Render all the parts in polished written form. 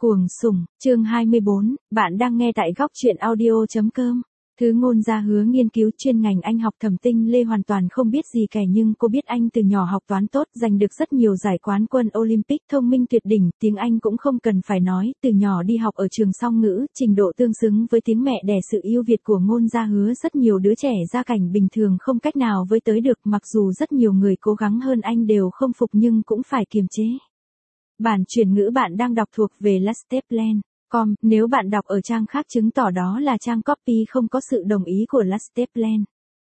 Cuồng sủng, chương 24, bạn đang nghe tại góc truyện audio.com. Thứ Ngôn Gia Hứa nghiên cứu chuyên ngành Anh học Thẩm Tinh Lê hoàn toàn không biết gì cả, nhưng cô biết anh từ nhỏ học toán tốt, giành được rất nhiều giải quán quân Olympic, thông minh tuyệt đỉnh, tiếng Anh cũng không cần phải nói, từ nhỏ đi học ở trường song ngữ, trình độ tương xứng với tiếng mẹ đẻ. Sự ưu việt của Ngôn Gia Hứa rất nhiều đứa trẻ gia cảnh bình thường không cách nào với tới được, mặc dù rất nhiều người cố gắng hơn anh đều không phục nhưng cũng phải kiềm chế. Bản chuyển ngữ bạn đang đọc thuộc về Lasteplan.com, nếu bạn đọc ở trang khác chứng tỏ đó là trang copy không có sự đồng ý của Lasteplan.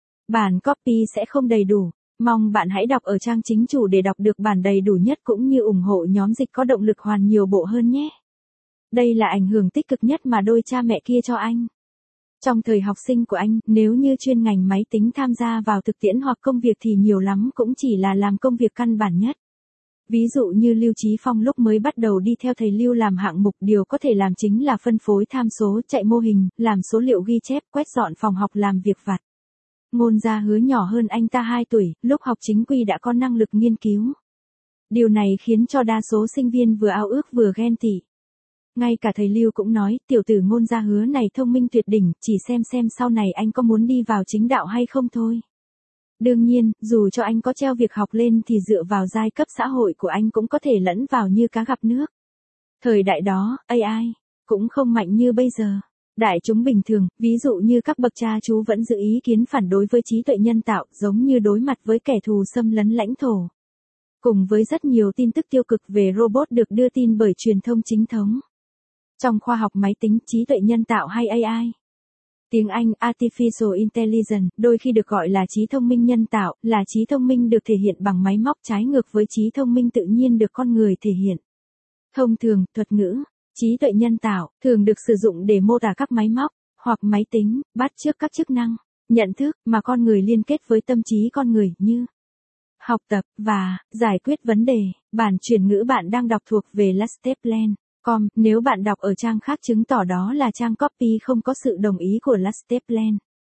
Bản copy sẽ không đầy đủ, mong bạn hãy đọc ở trang chính chủ để đọc được bản đầy đủ nhất cũng như ủng hộ nhóm dịch có động lực hoàn nhiều bộ hơn nhé. Đây là ảnh hưởng tích cực nhất mà đôi cha mẹ kia cho anh. Trong thời học sinh của anh, nếu như chuyên ngành máy tính tham gia vào thực tiễn hoặc công việc thì nhiều lắm cũng chỉ là làm công việc căn bản nhất. Ví dụ như Lưu Chí Phong lúc mới bắt đầu đi theo thầy Lưu làm hạng mục, điều có thể làm chính là phân phối tham số, chạy mô hình, làm số liệu ghi chép, quét dọn phòng học, làm việc vặt. Ngôn Gia Hứa nhỏ hơn anh ta 2 tuổi, lúc học chính quy đã có năng lực nghiên cứu. Điều này khiến cho đa số sinh viên vừa ao ước vừa ghen tị. Ngay cả thầy Lưu cũng nói, tiểu tử Ngôn Gia Hứa này thông minh tuyệt đỉnh, chỉ xem sau này anh có muốn đi vào chính đạo hay không thôi. Đương nhiên, dù cho anh có treo việc học lên thì dựa vào giai cấp xã hội của anh cũng có thể lẫn vào như cá gặp nước. Thời đại đó, AI cũng không mạnh như bây giờ. Đại chúng bình thường, ví dụ như các bậc cha chú vẫn giữ ý kiến phản đối với trí tuệ nhân tạo, giống như đối mặt với kẻ thù xâm lấn lãnh thổ. Cùng với rất nhiều tin tức tiêu cực về robot được đưa tin bởi truyền thông chính thống. Trong khoa học máy tính, trí tuệ nhân tạo hay AI. Tiếng Anh Artificial Intelligence, đôi khi được gọi là trí thông minh nhân tạo, là trí thông minh được thể hiện bằng máy móc, trái ngược với trí thông minh tự nhiên được con người thể hiện. Thông thường, thuật ngữ, trí tuệ nhân tạo, thường được sử dụng để mô tả các máy móc, hoặc máy tính, bắt chước các chức năng, nhận thức, mà con người liên kết với tâm trí con người như học tập, và giải quyết vấn đề. Bản chuyển ngữ bạn đang đọc thuộc về Lasteplan.com, nếu bạn đọc ở trang khác chứng tỏ đó là trang copy không có sự đồng ý của Lasteplan.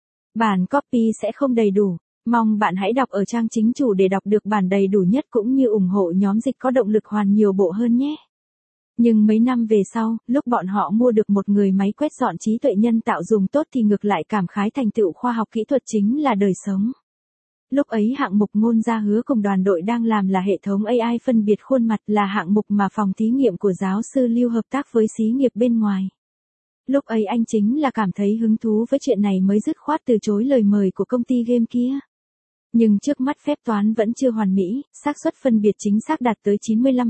Bản copy sẽ không đầy đủ, mong bạn hãy đọc ở trang chính chủ để đọc được bản đầy đủ nhất cũng như ủng hộ nhóm dịch có động lực hoàn nhiều bộ hơn nhé. Nhưng mấy năm về sau, lúc bọn họ mua được một người máy quét dọn trí tuệ nhân tạo dùng tốt thì ngược lại cảm khái thành tựu khoa học kỹ thuật chính là đời sống. Lúc ấy hạng mục Ngôn Gia Hứa cùng đoàn đội đang làm là hệ thống AI phân biệt khuôn mặt, là hạng mục mà phòng thí nghiệm của giáo sư Lưu hợp tác với xí nghiệp bên ngoài. Lúc ấy anh chính là cảm thấy hứng thú với chuyện này mới dứt khoát từ chối lời mời của công ty game kia. Nhưng trước mắt phép toán vẫn chưa hoàn mỹ, xác suất phân biệt chính xác đạt tới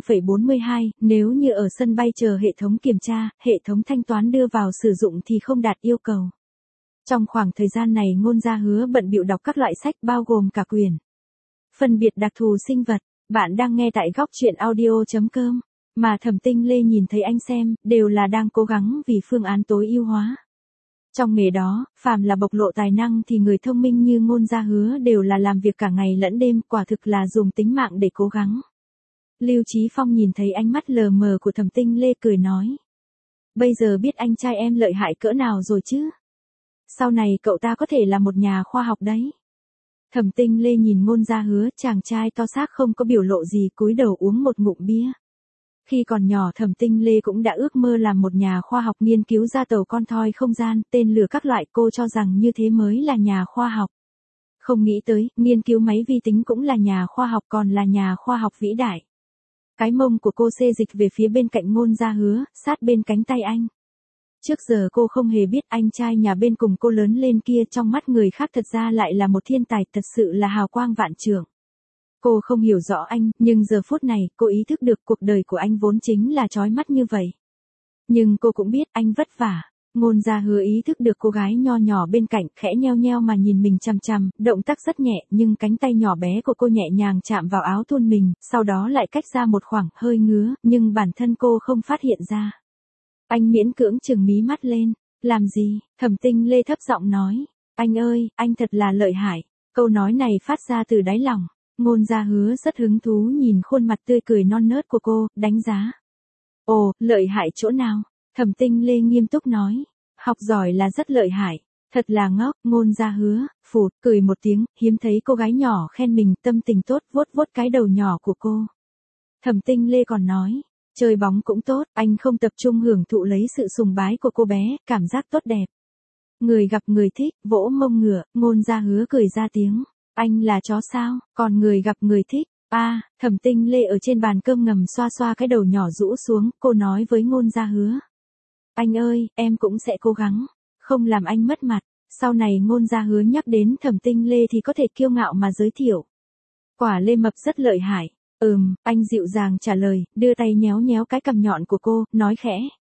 95,42, nếu như ở sân bay chờ hệ thống kiểm tra, hệ thống thanh toán đưa vào sử dụng thì không đạt yêu cầu. Trong khoảng thời gian này Ngôn Gia Hứa bận bịu đọc các loại sách bao gồm cả quyển Phân biệt đặc thù sinh vật. Bạn đang nghe tại góc truyện audio.com, mà Thẩm Tinh Lê nhìn thấy anh xem, đều là đang cố gắng vì phương án tối ưu hóa. Trong nghề đó, phàm là bộc lộ tài năng thì người thông minh như Ngôn Gia Hứa đều là làm việc cả ngày lẫn đêm, quả thực là dùng tính mạng để cố gắng. Lưu Chí Phong nhìn thấy ánh mắt lờ mờ của Thẩm Tinh Lê cười nói. Bây giờ biết anh trai em lợi hại cỡ nào rồi chứ? Sau này cậu ta có thể là một nhà khoa học đấy. Thẩm Tinh Lê nhìn Ngôn Gia Hứa, chàng trai to xác không có biểu lộ gì, cúi đầu uống một ngụm bia. Khi còn nhỏ Thẩm Tinh Lê cũng đã ước mơ làm một nhà khoa học nghiên cứu ra tàu con thoi không gian, tên lửa các loại, cô cho rằng như thế mới là nhà khoa học. Không nghĩ tới, nghiên cứu máy vi tính cũng là nhà khoa học, còn là nhà khoa học vĩ đại. Cái mông của cô xê dịch về phía bên cạnh Ngôn Gia Hứa, sát bên cánh tay anh. Trước giờ cô không hề biết anh trai nhà bên cùng cô lớn lên kia trong mắt người khác thật ra lại là một thiên tài, thật sự là hào quang vạn trượng. Cô không hiểu rõ anh, nhưng giờ phút này cô ý thức được cuộc đời của anh vốn chính là chói mắt như vậy. Nhưng cô cũng biết anh vất vả. Ngôn Gia Hứa ý thức được cô gái nho nhỏ bên cạnh, khẽ nheo nheo mà nhìn mình chằm chằm, động tác rất nhẹ nhưng cánh tay nhỏ bé của cô nhẹ nhàng chạm vào áo thun mình, sau đó lại cách ra một khoảng, hơi ngứa, nhưng bản thân cô không phát hiện ra. Anh miễn cưỡng chừng mí mắt lên. Làm gì? Thẩm Tinh Lê thấp giọng nói. Anh ơi, anh thật là lợi hại. Câu nói này phát ra từ đáy lòng. Ngôn Gia Hứa rất hứng thú nhìn khuôn mặt tươi cười non nớt của cô, đánh giá. Ồ, lợi hại chỗ nào? Thẩm Tinh Lê nghiêm túc nói. Học giỏi là rất lợi hại. Thật là ngốc. Ngôn Gia Hứa, phụt, cười một tiếng, hiếm thấy cô gái nhỏ khen mình, tâm tình tốt, vuốt vuốt cái đầu nhỏ của cô. Thẩm Tinh Lê còn nói. Chơi bóng cũng tốt, anh không tập trung hưởng thụ lấy sự sùng bái của cô bé, cảm giác tốt đẹp. Người gặp người thích, vỗ mông ngựa, Ngôn Gia Hứa cười ra tiếng. Anh là chó sao, còn người gặp người thích. Thẩm Tinh Lê ở trên bàn cơm ngầm xoa xoa cái đầu nhỏ rũ xuống, cô nói với Ngôn Gia Hứa. Anh ơi, em cũng sẽ cố gắng, không làm anh mất mặt. Sau này Ngôn Gia Hứa nhắc đến Thẩm Tinh Lê thì có thể kiêu ngạo mà giới thiệu. Quả Lê Mập rất lợi hại. Anh dịu dàng trả lời, đưa tay nhéo nhéo cái cằm nhọn của cô, nói khẽ.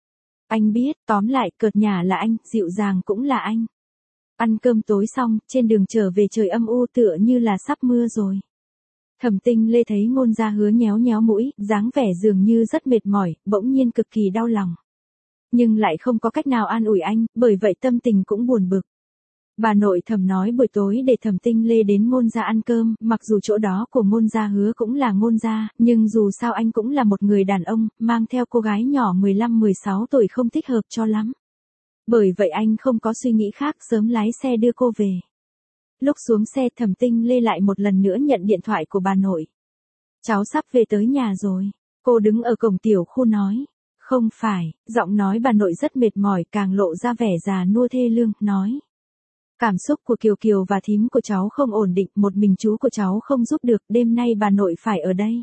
Anh biết, tóm lại, cợt nhả là anh, dịu dàng cũng là anh. Ăn cơm tối xong, trên đường trở về trời âm u tựa như là sắp mưa rồi. Thẩm Tinh Lê thấy Ngôn Gia Hứa nhéo nhéo mũi, dáng vẻ dường như rất mệt mỏi, bỗng nhiên cực kỳ đau lòng. Nhưng lại không có cách nào an ủi anh, bởi vậy tâm tình cũng buồn bực. Bà nội Thẩm nói buổi tối để Thẩm Tinh Lê đến Ngôn gia ăn cơm, mặc dù chỗ đó của Ngôn Gia Hứa cũng là Ngôn gia, nhưng dù sao anh cũng là một người đàn ông, mang theo cô gái nhỏ 15-16 tuổi không thích hợp cho lắm. Bởi vậy anh không có suy nghĩ khác, sớm lái xe đưa cô về. Lúc xuống xe Thẩm Tinh Lê lại một lần nữa nhận điện thoại của bà nội. Cháu sắp về tới nhà rồi. Cô đứng ở cổng tiểu khu nói. Không phải, giọng nói bà nội rất mệt mỏi, càng lộ ra vẻ già nua thê lương, nói. Cảm xúc của Kiều Kiều và thím của cháu không ổn định, một mình chú của cháu không giúp được, đêm nay bà nội phải ở đây.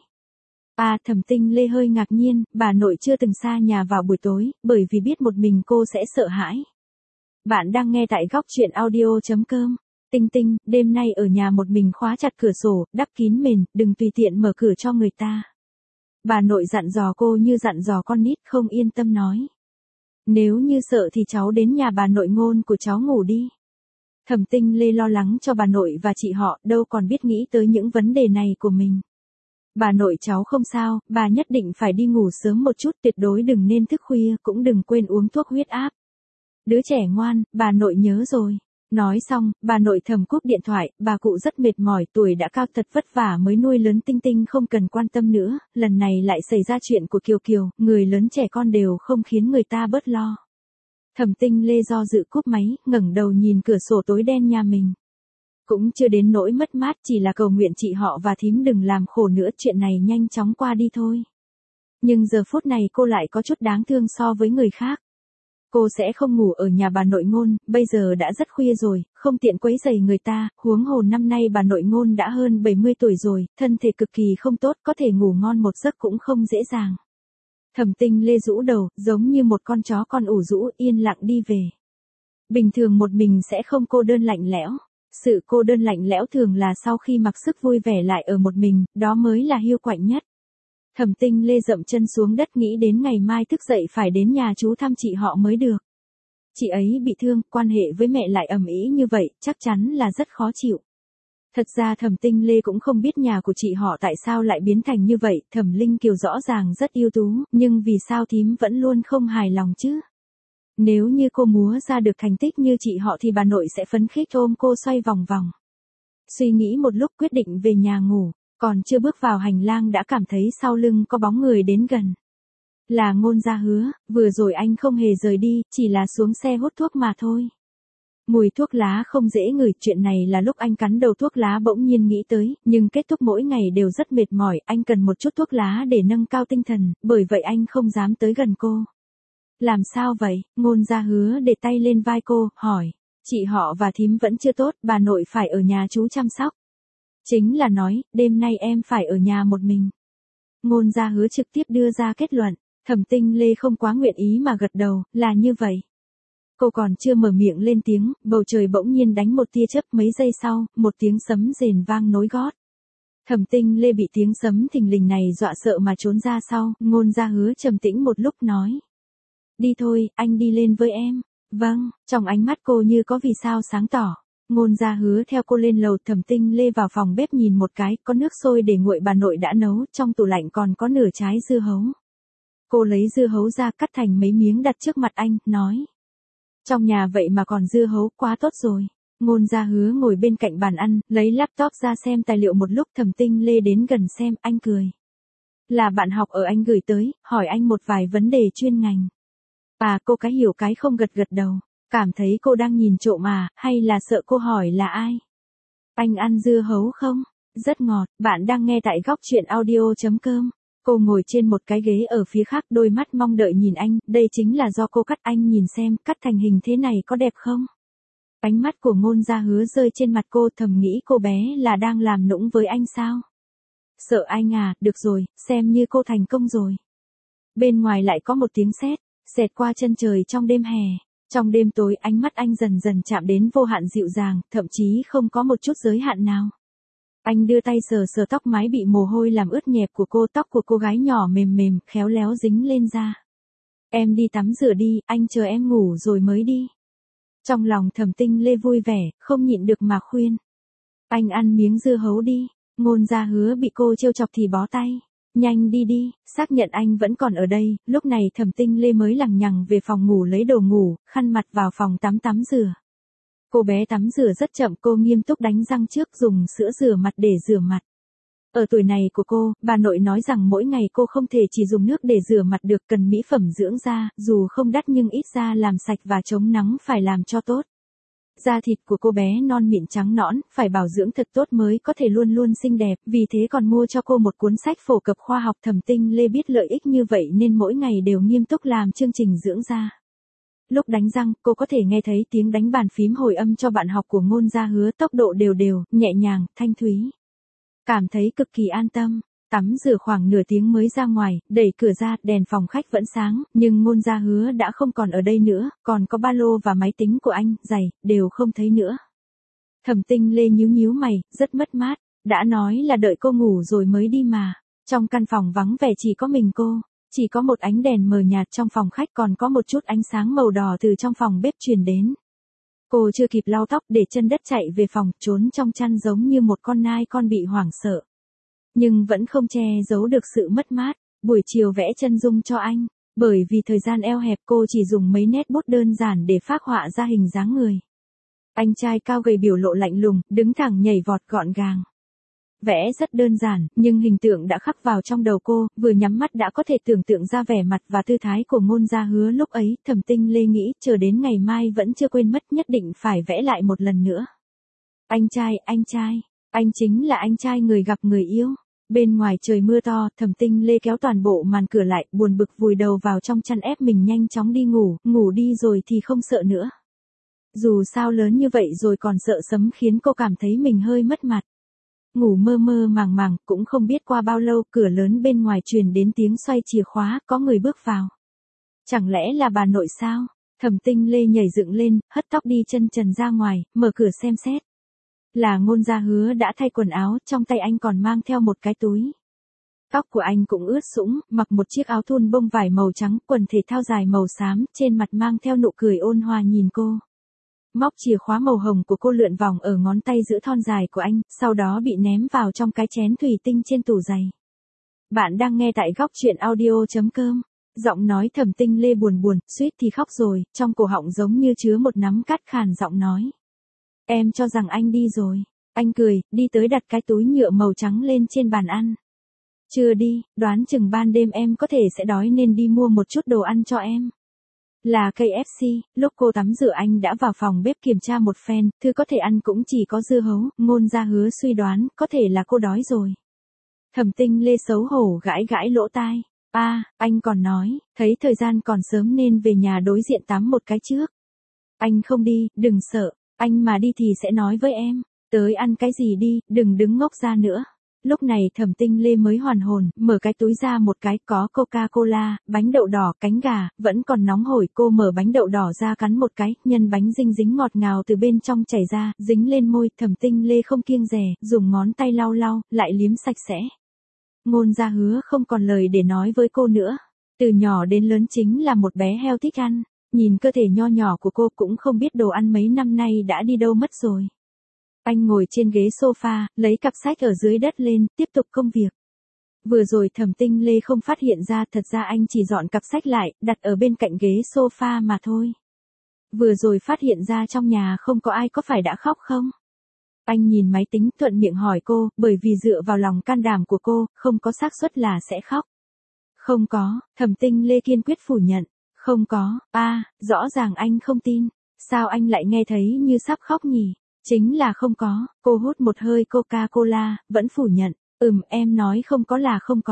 Thẩm Tinh Lê hơi ngạc nhiên, bà nội chưa từng xa nhà vào buổi tối, bởi vì biết một mình cô sẽ sợ hãi. Bạn đang nghe tại góc truyện audio.com. Tinh Tinh, đêm nay ở nhà một mình khóa chặt cửa sổ, đắp kín mền, đừng tùy tiện mở cửa cho người ta. Bà nội dặn dò cô như dặn dò con nít, không yên tâm nói. Nếu như sợ thì cháu đến nhà bà nội Ngôn của cháu ngủ đi. Thẩm Tinh Lê lo lắng cho bà nội và chị họ, đâu còn biết nghĩ tới những vấn đề này của mình. Bà nội cháu không sao, bà nhất định phải đi ngủ sớm một chút, tuyệt đối đừng nên thức khuya, cũng đừng quên uống thuốc huyết áp. Đứa trẻ ngoan, bà nội nhớ rồi. Nói xong, bà nội Thẩm cúp điện thoại, bà cụ rất mệt mỏi, tuổi đã cao thật vất vả mới nuôi lớn Tinh Tinh không cần quan tâm nữa, lần này lại xảy ra chuyện của Kiều Kiều, người lớn trẻ con đều không khiến người ta bớt lo. Thẩm Tinh Lê do dự cúp máy, ngẩng đầu nhìn cửa sổ tối đen nhà mình. Cũng chưa đến nỗi mất mát, chỉ là cầu nguyện chị họ và thím đừng làm khổ nữa, chuyện này nhanh chóng qua đi thôi. Nhưng giờ phút này cô lại có chút đáng thương so với người khác. Cô sẽ không ngủ ở nhà bà nội Ngôn, bây giờ đã rất khuya rồi, không tiện quấy rầy người ta, huống hồ năm nay bà nội Ngôn đã hơn 70 tuổi rồi, thân thể cực kỳ không tốt, có thể ngủ ngon một giấc cũng không dễ dàng. Thẩm Tinh Lê rũ đầu, giống như một con chó con ủ rũ, yên lặng đi về. Bình thường một mình sẽ không cô đơn lạnh lẽo. Sự cô đơn lạnh lẽo thường là sau khi mặc sức vui vẻ lại ở một mình, đó mới là hiu quạnh nhất. Thẩm Tinh Lê dậm chân xuống đất nghĩ đến ngày mai thức dậy phải đến nhà chú thăm chị họ mới được. Chị ấy bị thương, quan hệ với mẹ lại ầm ĩ như vậy, chắc chắn là rất khó chịu. Thật ra Thẩm Tinh Lê cũng không biết nhà của chị họ tại sao lại biến thành như vậy, Thẩm Linh Kiều rõ ràng rất ưu tú, nhưng vì sao thím vẫn luôn không hài lòng chứ? Nếu như cô múa ra được thành tích như chị họ thì bà nội sẽ phấn khích ôm cô xoay vòng vòng. Suy nghĩ một lúc quyết định về nhà ngủ, còn chưa bước vào hành lang đã cảm thấy sau lưng có bóng người đến gần. Là Ngôn Gia Hứa, vừa rồi anh không hề rời đi, chỉ là xuống xe hút thuốc mà thôi. Mùi thuốc lá không dễ ngửi, chuyện này là lúc anh cắn đầu thuốc lá bỗng nhiên nghĩ tới, nhưng kết thúc mỗi ngày đều rất mệt mỏi, anh cần một chút thuốc lá để nâng cao tinh thần, bởi vậy anh không dám tới gần cô. Làm sao vậy? Ngôn Gia Hứa để tay lên vai cô, hỏi. Chị họ và thím vẫn chưa tốt, bà nội phải ở nhà chú chăm sóc. Chính là nói, đêm nay em phải ở nhà một mình. Ngôn Gia Hứa trực tiếp đưa ra kết luận, Thẩm Tinh Lê không quá nguyện ý mà gật đầu, là như vậy. Cô còn chưa mở miệng lên tiếng, bầu trời bỗng nhiên đánh một tia chớp, mấy giây sau, một tiếng sấm rền vang nối gót. Thẩm Tinh Lê bị tiếng sấm thình lình này dọa sợ mà trốn ra sau, Ngôn Gia Hứa trầm tĩnh một lúc nói. Đi thôi, anh đi lên với em. Vâng, trong ánh mắt cô như có vì sao sáng tỏ. Ngôn Gia Hứa theo cô lên lầu, Thẩm Tinh Lê vào phòng bếp nhìn một cái, có nước sôi để nguội bà nội đã nấu, trong tủ lạnh còn có nửa trái dưa hấu. Cô lấy dưa hấu ra cắt thành mấy miếng đặt trước mặt anh, nói. Trong nhà vậy mà còn dưa hấu, quá tốt rồi. Ngôn Gia Hứa ngồi bên cạnh bàn ăn, lấy laptop ra xem tài liệu một lúc, Thẩm Tinh Lê đến gần xem, anh cười. Là bạn học ở anh gửi tới, hỏi anh một vài vấn đề chuyên ngành. Cô cái hiểu cái không gật gật đầu, cảm thấy cô đang nhìn trộm hay là sợ cô hỏi là ai? Anh ăn dưa hấu không? Rất ngọt, bạn đang nghe tại góc truyện audio.com. Cô ngồi trên một cái ghế ở phía khác, đôi mắt mong đợi nhìn anh, đây chính là do cô cắt, anh nhìn xem, cắt thành hình thế này có đẹp không? Ánh mắt của Ngôn Gia Hứa rơi trên mặt cô, thầm nghĩ cô bé là đang làm nũng với anh sao? Sợ anh à, được rồi, xem như cô thành công rồi. Bên ngoài lại có một tiếng sét, xẹt qua chân trời trong đêm hè. Trong đêm tối, ánh mắt anh dần dần chạm đến vô hạn dịu dàng, thậm chí không có một chút giới hạn nào. Anh đưa tay sờ sờ tóc mái bị mồ hôi làm ướt nhẹp của cô, tóc của cô gái nhỏ mềm mềm, khéo léo dính lên da. Em đi tắm rửa đi, anh chờ em ngủ rồi mới đi. Trong lòng Thẩm Tinh Lê vui vẻ, không nhịn được mà khuyên. Anh ăn miếng dưa hấu đi. Ngôn Gia Hứa bị cô trêu chọc thì bó tay. Nhanh đi đi, xác nhận anh vẫn còn ở đây. Lúc này Thẩm Tinh Lê mới lằng nhằng về phòng ngủ lấy đồ ngủ, khăn mặt vào phòng tắm rửa. Cô bé tắm rửa rất chậm, cô nghiêm túc đánh răng trước, dùng sữa rửa mặt để rửa mặt. Ở tuổi này của cô, bà nội nói rằng mỗi ngày cô không thể chỉ dùng nước để rửa mặt được, cần mỹ phẩm dưỡng da, dù không đắt nhưng ít ra làm sạch và chống nắng phải làm cho tốt. Da thịt của cô bé non mịn trắng nõn, phải bảo dưỡng thật tốt mới có thể luôn luôn xinh đẹp, vì thế còn mua cho cô một cuốn sách phổ cập khoa học. Thẩm Tinh Lê biết lợi ích như vậy nên mỗi ngày đều nghiêm túc làm chương trình dưỡng da. Lúc đánh răng, cô có thể nghe thấy tiếng đánh bàn phím hồi âm cho bạn học của Ngôn Gia Hứa, tốc độ đều đều, nhẹ nhàng, thanh thúy. Cảm thấy cực kỳ an tâm. Tắm rửa khoảng nửa tiếng mới ra ngoài, đẩy cửa ra, đèn phòng khách vẫn sáng, nhưng Ngôn Gia Hứa đã không còn ở đây nữa, còn có ba lô và máy tính của anh, giày, đều không thấy nữa. Thẩm Tinh Lê nhíu nhíu mày, rất mất mát, đã nói là đợi cô ngủ rồi mới đi mà. Trong căn phòng vắng vẻ chỉ có mình cô, chỉ có một ánh đèn mờ nhạt trong phòng khách, còn có một chút ánh sáng màu đỏ từ trong phòng bếp truyền đến. Cô chưa kịp lau tóc để chân đất chạy về phòng, trốn trong chăn giống như một con nai con bị hoảng sợ. Nhưng vẫn không che giấu được sự mất mát. Buổi chiều vẽ chân dung cho anh, bởi vì thời gian eo hẹp cô chỉ dùng mấy nét bút đơn giản để phác họa ra hình dáng người. Anh trai cao gầy biểu lộ lạnh lùng, đứng thẳng nhảy vọt gọn gàng. Vẽ rất đơn giản, nhưng hình tượng đã khắc vào trong đầu cô, vừa nhắm mắt đã có thể tưởng tượng ra vẻ mặt và tư thái của Ngôn Gia Hứa lúc ấy. Thẩm Tinh Lê nghĩ, chờ đến ngày mai vẫn chưa quên mất, nhất định phải vẽ lại một lần nữa. Anh trai, anh chính là anh trai người gặp người yêu. Bên ngoài trời mưa to, Thẩm Tinh Lê kéo toàn bộ màn cửa lại, buồn bực vùi đầu vào trong chăn ép mình nhanh chóng đi ngủ, ngủ đi rồi thì không sợ nữa. Dù sao lớn như vậy rồi còn sợ sấm khiến cô cảm thấy mình hơi mất mặt. Ngủ mơ mơ màng màng, cũng không biết qua bao lâu, cửa lớn bên ngoài truyền đến tiếng xoay chìa khóa, có người bước vào. Chẳng lẽ là bà nội sao? Thẩm Tinh Lê nhảy dựng lên, hất tóc đi chân trần ra ngoài, mở cửa xem xét. Là Ngôn Gia Hứa đã thay quần áo, trong tay anh còn mang theo một cái túi. Tóc của anh cũng ướt sũng, mặc một chiếc áo thun bông vải màu trắng, quần thể thao dài màu xám, trên mặt mang theo nụ cười ôn hòa nhìn cô. Móc chìa khóa màu hồng của cô lượn vòng ở ngón tay giữa thon dài của anh, sau đó bị ném vào trong cái chén thủy tinh trên tủ giày. Bạn đang nghe tại góc truyện audio.com. Giọng nói Thẩm Tinh Lê buồn buồn, suýt thì khóc rồi, trong cổ họng giống như chứa một nắm cát, khàn giọng nói. Em cho rằng anh đi rồi. Anh cười, đi tới đặt cái túi nhựa màu trắng lên trên bàn ăn. Chưa đi, đoán chừng ban đêm em có thể sẽ đói nên đi mua một chút đồ ăn cho em. Là KFC. Lúc cô tắm rửa anh đã vào phòng bếp kiểm tra một phen, thứ có thể ăn cũng chỉ có dưa hấu. Ngôn Gia Hứa suy đoán, có thể là cô đói rồi. Thẩm Tinh Lê xấu hổ gãi gãi lỗ tai. Anh còn nói, thấy thời gian còn sớm nên về nhà đối diện tắm một cái trước. Anh không đi, đừng sợ, anh mà đi thì sẽ nói với em. Tới ăn cái gì đi, đừng đứng ngốc ra nữa. Lúc này Thẩm Tinh Lê mới hoàn hồn, mở cái túi ra một cái, có Coca-Cola, bánh đậu đỏ, cánh gà, vẫn còn nóng hổi. Cô mở bánh đậu đỏ ra cắn một cái, nhân bánh dinh dính ngọt ngào từ bên trong chảy ra, dính lên môi. Thẩm Tinh Lê không kiêng dè, dùng ngón tay lau lau, lại liếm sạch sẽ. Ngôn Gia Hứa không còn lời để nói với cô nữa. Từ nhỏ đến lớn chính là một bé heo thích ăn. Nhìn cơ thể nho nhỏ của cô cũng không biết đồ ăn mấy năm nay đã đi đâu mất rồi. Anh ngồi trên ghế sofa, lấy cặp sách ở dưới đất lên, tiếp tục công việc. Vừa rồi Thẩm Tinh Lê không phát hiện ra, thật ra anh chỉ dọn cặp sách lại, đặt ở bên cạnh ghế sofa mà thôi. Vừa rồi phát hiện ra trong nhà không có ai, có phải đã khóc không? Anh nhìn máy tính, thuận miệng hỏi cô, bởi vì dựa vào lòng can đảm của cô, không có xác suất là sẽ khóc. Không có, Thẩm Tinh Lê kiên quyết phủ nhận. Không có, rõ ràng anh không tin. Sao anh lại nghe thấy như sắp khóc nhỉ? Chính là không có. Cô hút một hơi Coca-Cola, vẫn phủ nhận. Em nói không có là không có.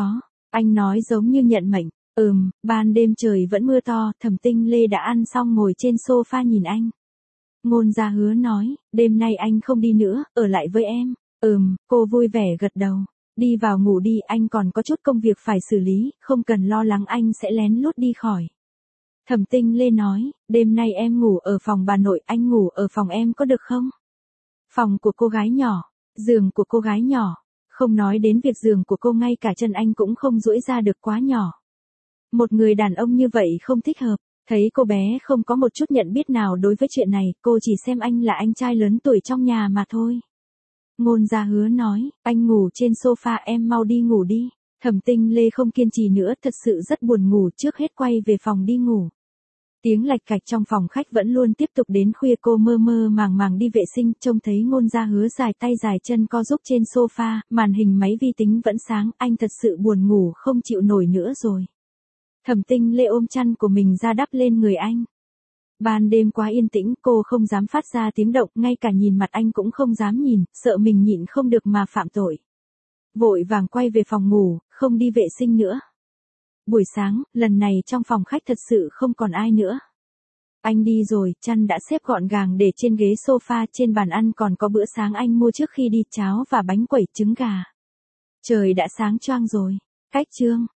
Anh nói giống như nhận mệnh. Ban đêm trời vẫn mưa to, Thẩm Tinh Lê đã ăn xong ngồi trên sofa nhìn anh. Ngôn Gia Hứa nói, đêm nay anh không đi nữa, ở lại với em. Cô vui vẻ gật đầu. Đi vào ngủ đi, anh còn có chút công việc phải xử lý, không cần lo lắng anh sẽ lén lút đi khỏi. Thẩm Tinh Lê nói, đêm nay em ngủ ở phòng bà nội, anh ngủ ở phòng em có được không? Phòng của cô gái nhỏ, giường của cô gái nhỏ, không nói đến việc giường của cô, ngay cả chân anh cũng không duỗi ra được, quá nhỏ. Một người đàn ông như vậy không thích hợp. Thấy cô bé không có một chút nhận biết nào đối với chuyện này, cô chỉ xem anh là anh trai lớn tuổi trong nhà mà thôi. Ngôn Gia Hứa nói, anh ngủ trên sofa, em mau đi ngủ đi. Thẩm Tinh Lê không kiên trì nữa, thật sự rất buồn ngủ, trước hết quay về phòng đi ngủ. Tiếng lạch cạch trong phòng khách vẫn luôn tiếp tục đến khuya, cô mơ mơ màng màng đi vệ sinh, trông thấy Ngôn Gia Hứa dài tay dài chân co giúp trên sofa, màn hình máy vi tính vẫn sáng, anh thật sự buồn ngủ không chịu nổi nữa rồi. Thẩm Tinh Lê ôm chăn của mình ra đắp lên người anh. Ban đêm quá yên tĩnh, cô không dám phát ra tiếng động, ngay cả nhìn mặt anh cũng không dám nhìn, sợ mình nhịn không được mà phạm tội. Vội vàng quay về phòng ngủ, không đi vệ sinh nữa. Buổi sáng, lần này trong phòng khách thật sự không còn ai nữa. Anh đi rồi, chăn đã xếp gọn gàng để trên ghế sofa, trên bàn ăn còn có bữa sáng anh mua trước khi đi, cháo và bánh quẩy, trứng gà. Trời đã sáng choang rồi. Cách chương